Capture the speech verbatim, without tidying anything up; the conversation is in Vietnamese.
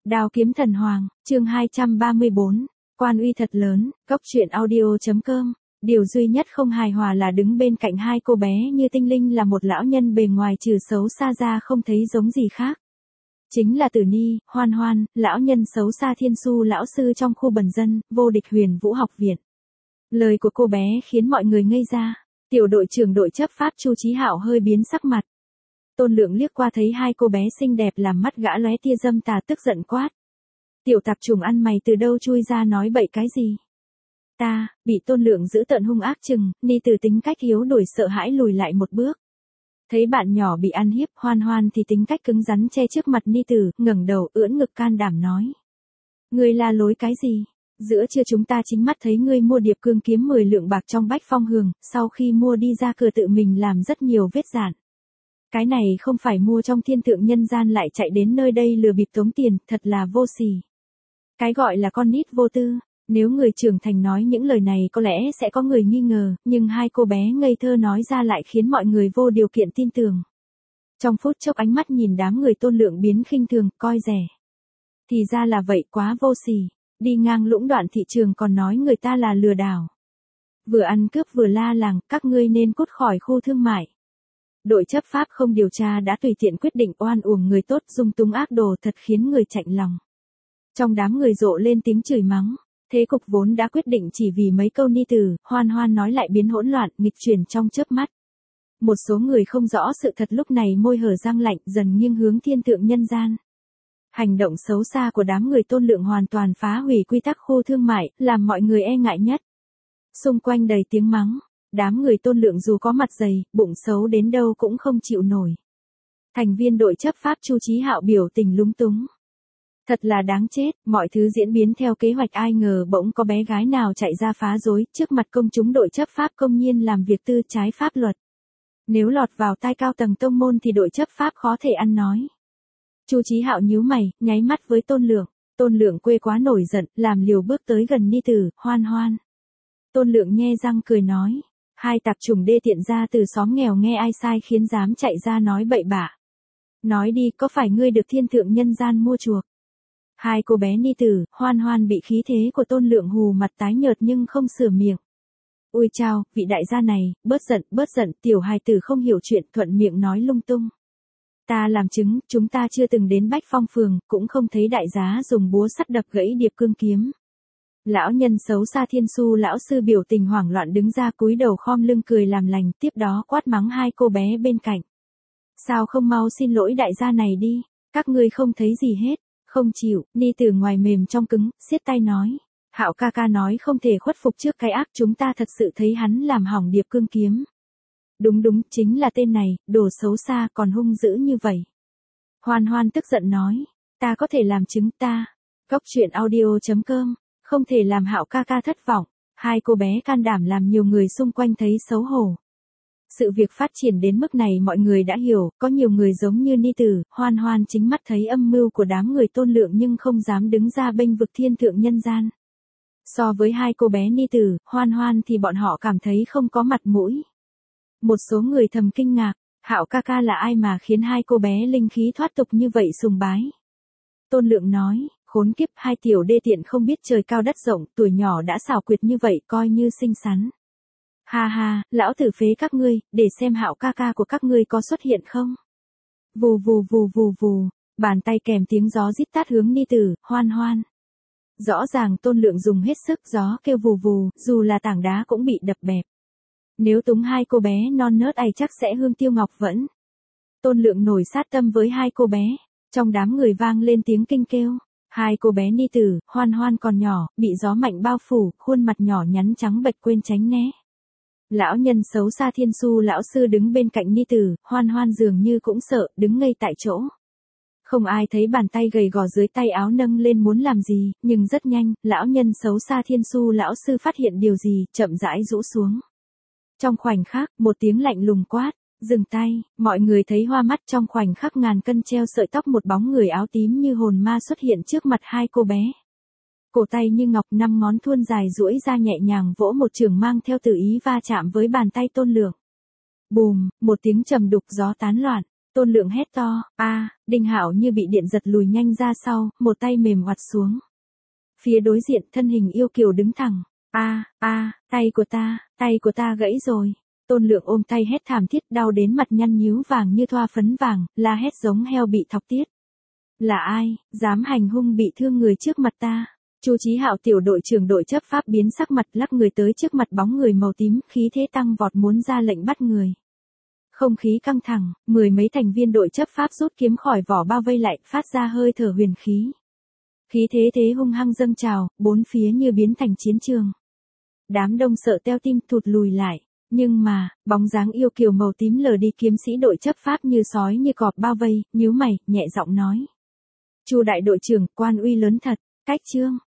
Đao kiếm thần hoàng, chương hai trăm ba mươi bốn, quan uy thật lớn, cốc truyện audio.com. Điều duy nhất không hài hòa là đứng bên cạnh hai cô bé như tinh linh là một lão nhân bề ngoài trừ xấu xa ra không thấy giống gì khác. Chính là Tử Ni, Hoan Hoan, lão nhân xấu xa Thiên Su lão sư trong khu bần dân, vô địch Huyền Vũ học viện. Lời của cô bé khiến mọi người ngây ra, tiểu đội trưởng đội chấp pháp Chu Chí Hạo hơi biến sắc mặt. Tôn Lượng liếc qua thấy hai cô bé xinh đẹp làm mắt gã lóe tia dâm tà tức giận quát. Tiểu tạp trùng ăn mày từ đâu chui ra nói bậy cái gì? Ta, bị Tôn Lượng giữ tợn hung ác chừng, Ni từ tính cách yếu đuổi sợ hãi lùi lại một bước. Thấy bạn nhỏ bị ăn hiếp, Hoan Hoan thì tính cách cứng rắn che trước mặt Ni Tử, ngẩng đầu ưỡn ngực can đảm nói. Ngươi la lối cái gì? Giữa trưa chúng ta chính mắt thấy ngươi mua điệp cương kiếm mười lượng bạc trong Bách Phong Hường, sau khi mua đi ra cửa tự mình làm rất nhiều vết dạn. Cái này không phải mua trong thiên thượng nhân gian lại chạy đến nơi đây lừa bịp tống tiền, thật là vô sỉ. Cái gọi là con nít vô tư, nếu người trưởng thành nói những lời này có lẽ sẽ có người nghi ngờ, nhưng hai cô bé ngây thơ nói ra lại khiến mọi người vô điều kiện tin tưởng. Trong phút chốc ánh mắt nhìn đám người Tôn Lượng biến khinh thường, coi rẻ. Thì ra là vậy, quá vô sỉ, đi ngang lũng đoạn thị trường còn nói người ta là lừa đảo. Vừa ăn cướp vừa la làng, các ngươi nên cút khỏi khu thương mại. Đội chấp pháp không điều tra đã tùy tiện quyết định oan uổng người tốt dung túng ác đồ thật khiến người chạnh lòng. Trong đám người rộ lên tiếng chửi mắng, thế cục vốn đã quyết định chỉ vì mấy câu Ni từ, Hoan Hoan nói lại biến hỗn loạn, nghịch chuyển trong chớp mắt. Một số người không rõ sự thật lúc này môi hở răng lạnh dần nghiêng hướng thiên thượng nhân gian. Hành động xấu xa của đám người Tôn Lượng hoàn toàn phá hủy quy tắc khu thương mại, làm mọi người e ngại nhất. Xung quanh đầy tiếng mắng. Đám người Tôn Lượng dù có mặt dày, bụng xấu đến đâu cũng không chịu nổi. Thành viên đội chấp pháp Chu Chí Hạo biểu tình lúng túng. Thật là đáng chết, mọi thứ diễn biến theo kế hoạch ai ngờ bỗng có bé gái nào chạy ra phá rối, trước mặt công chúng đội chấp pháp công nhiên làm việc tư trái pháp luật. Nếu lọt vào tai cao tầng tông môn thì đội chấp pháp khó thể ăn nói. Chu Chí Hạo nhíu mày, nháy mắt với Tôn Lượng. Tôn Lượng quê quá nổi giận, làm liều bước tới gần Ni Tử, Hoan Hoan. Tôn Lượng nhe răng cười nói. Hai tạp chủng đê tiện ra từ xóm nghèo nghe ai sai khiến dám chạy ra nói bậy bạ. Nói đi, có phải ngươi được thiên thượng nhân gian mua chuộc? Hai cô bé Ni Tử, Hoan Hoan bị khí thế của Tôn Lượng hù mặt tái nhợt nhưng không sửa miệng. Ôi chao, vị đại gia này, bớt giận, bớt giận, tiểu hài tử không hiểu chuyện thuận miệng nói lung tung. Ta làm chứng, chúng ta chưa từng đến Bách Phong Phường, cũng không thấy đại giá dùng búa sắt đập gãy điệp cương kiếm. Lão nhân xấu xa Thiên Su lão sư biểu tình hoảng loạn đứng ra cúi đầu khom lưng cười làm lành, tiếp đó quát mắng hai cô bé bên cạnh. Sao không mau xin lỗi đại gia này đi, các ngươi không thấy gì hết, không chịu, Ni từ ngoài mềm trong cứng, siết tay nói. Hạo ca ca nói không thể khuất phục trước cái ác, chúng ta thật sự thấy hắn làm hỏng điệp cương kiếm. Đúng đúng, chính là tên này, đồ xấu xa còn hung dữ như vậy. Hoan Hoan tức giận nói, ta có thể làm chứng ta. Cốc truyện audio.com. Không thể làm Hạo ca ca thất vọng, hai cô bé can đảm làm nhiều người xung quanh thấy xấu hổ. Sự việc phát triển đến mức này mọi người đã hiểu, có nhiều người giống như Ni Tử, Hoan Hoan chính mắt thấy âm mưu của đám người Tôn Lượng nhưng không dám đứng ra bênh vực thiên thượng nhân gian. So với hai cô bé Ni Tử, Hoan Hoan thì bọn họ cảm thấy không có mặt mũi. Một số người thầm kinh ngạc, Hạo ca ca là ai mà khiến hai cô bé linh khí thoát tục như vậy sùng bái. Tôn Lượng nói. Khốn kiếp, hai tiểu đê tiện không biết trời cao đất rộng, tuổi nhỏ đã xảo quyệt như vậy coi như xinh xắn. Ha ha, lão tử phế các ngươi, để xem Hạo ca ca của các ngươi có xuất hiện không. Vù vù vù vù vù, bàn tay kèm tiếng gió rít tát hướng Ni Tử, Hoan Hoan. Rõ ràng Tôn Lượng dùng hết sức, gió kêu vù vù, dù là tảng đá cũng bị đập bẹp. Nếu túng hai cô bé non nớt ấy chắc sẽ hương tiêu ngọc vẫn. Tôn Lượng nổi sát tâm với hai cô bé, trong đám người vang lên tiếng kinh kêu. Hai cô bé Ni Tử, Hoan Hoan còn nhỏ, bị gió mạnh bao phủ, khuôn mặt nhỏ nhắn trắng bệch quên tránh né. Lão nhân xấu xa Thiên Su lão sư đứng bên cạnh Ni Tử, Hoan Hoan dường như cũng sợ, đứng ngây tại chỗ. Không ai thấy bàn tay gầy gò dưới tay áo nâng lên muốn làm gì, nhưng rất nhanh, lão nhân xấu xa Thiên Su lão sư phát hiện điều gì, chậm rãi rũ xuống. Trong khoảnh khắc, một tiếng lạnh lùng quát. Dừng tay, mọi người thấy hoa mắt trong khoảnh khắc ngàn cân treo sợi tóc một bóng người áo tím như hồn ma xuất hiện trước mặt hai cô bé. Cổ tay như ngọc năm ngón thuôn dài duỗi ra nhẹ nhàng vỗ một trường mang theo tự ý va chạm với bàn tay Tôn Lượng. Bùm, một tiếng trầm đục gió tán loạn, Tôn Lượng hét to, a, Đinh Hạo như bị điện giật lùi nhanh ra sau, một tay mềm oặt xuống. Phía đối diện thân hình yêu kiều đứng thẳng, a, a, tay của ta, tay của ta gãy rồi. Tôn Lượng ôm tay hét thảm thiết, đau đến mặt nhăn nhíu vàng như thoa phấn vàng, la hét giống heo bị thọc tiết. Là ai, dám hành hung bị thương người trước mặt ta? Chu Chí Hạo tiểu đội trưởng đội chấp pháp biến sắc mặt, lắc người tới trước mặt bóng người màu tím, khí thế tăng vọt muốn ra lệnh bắt người. Không khí căng thẳng, mười mấy thành viên đội chấp pháp rút kiếm khỏi vỏ bao vây lại, phát ra hơi thở huyền khí. Khí thế thế hung hăng dâng trào, bốn phía như biến thành chiến trường. Đám đông sợ teo tim thụt lùi lại, nhưng mà, bóng dáng yêu kiều màu tím lờ đi, kiếm sĩ đội chấp pháp như sói như cọp bao vây, nhíu mày, nhẹ giọng nói. Chu đại đội trưởng, quan uy lớn thật, cách trương.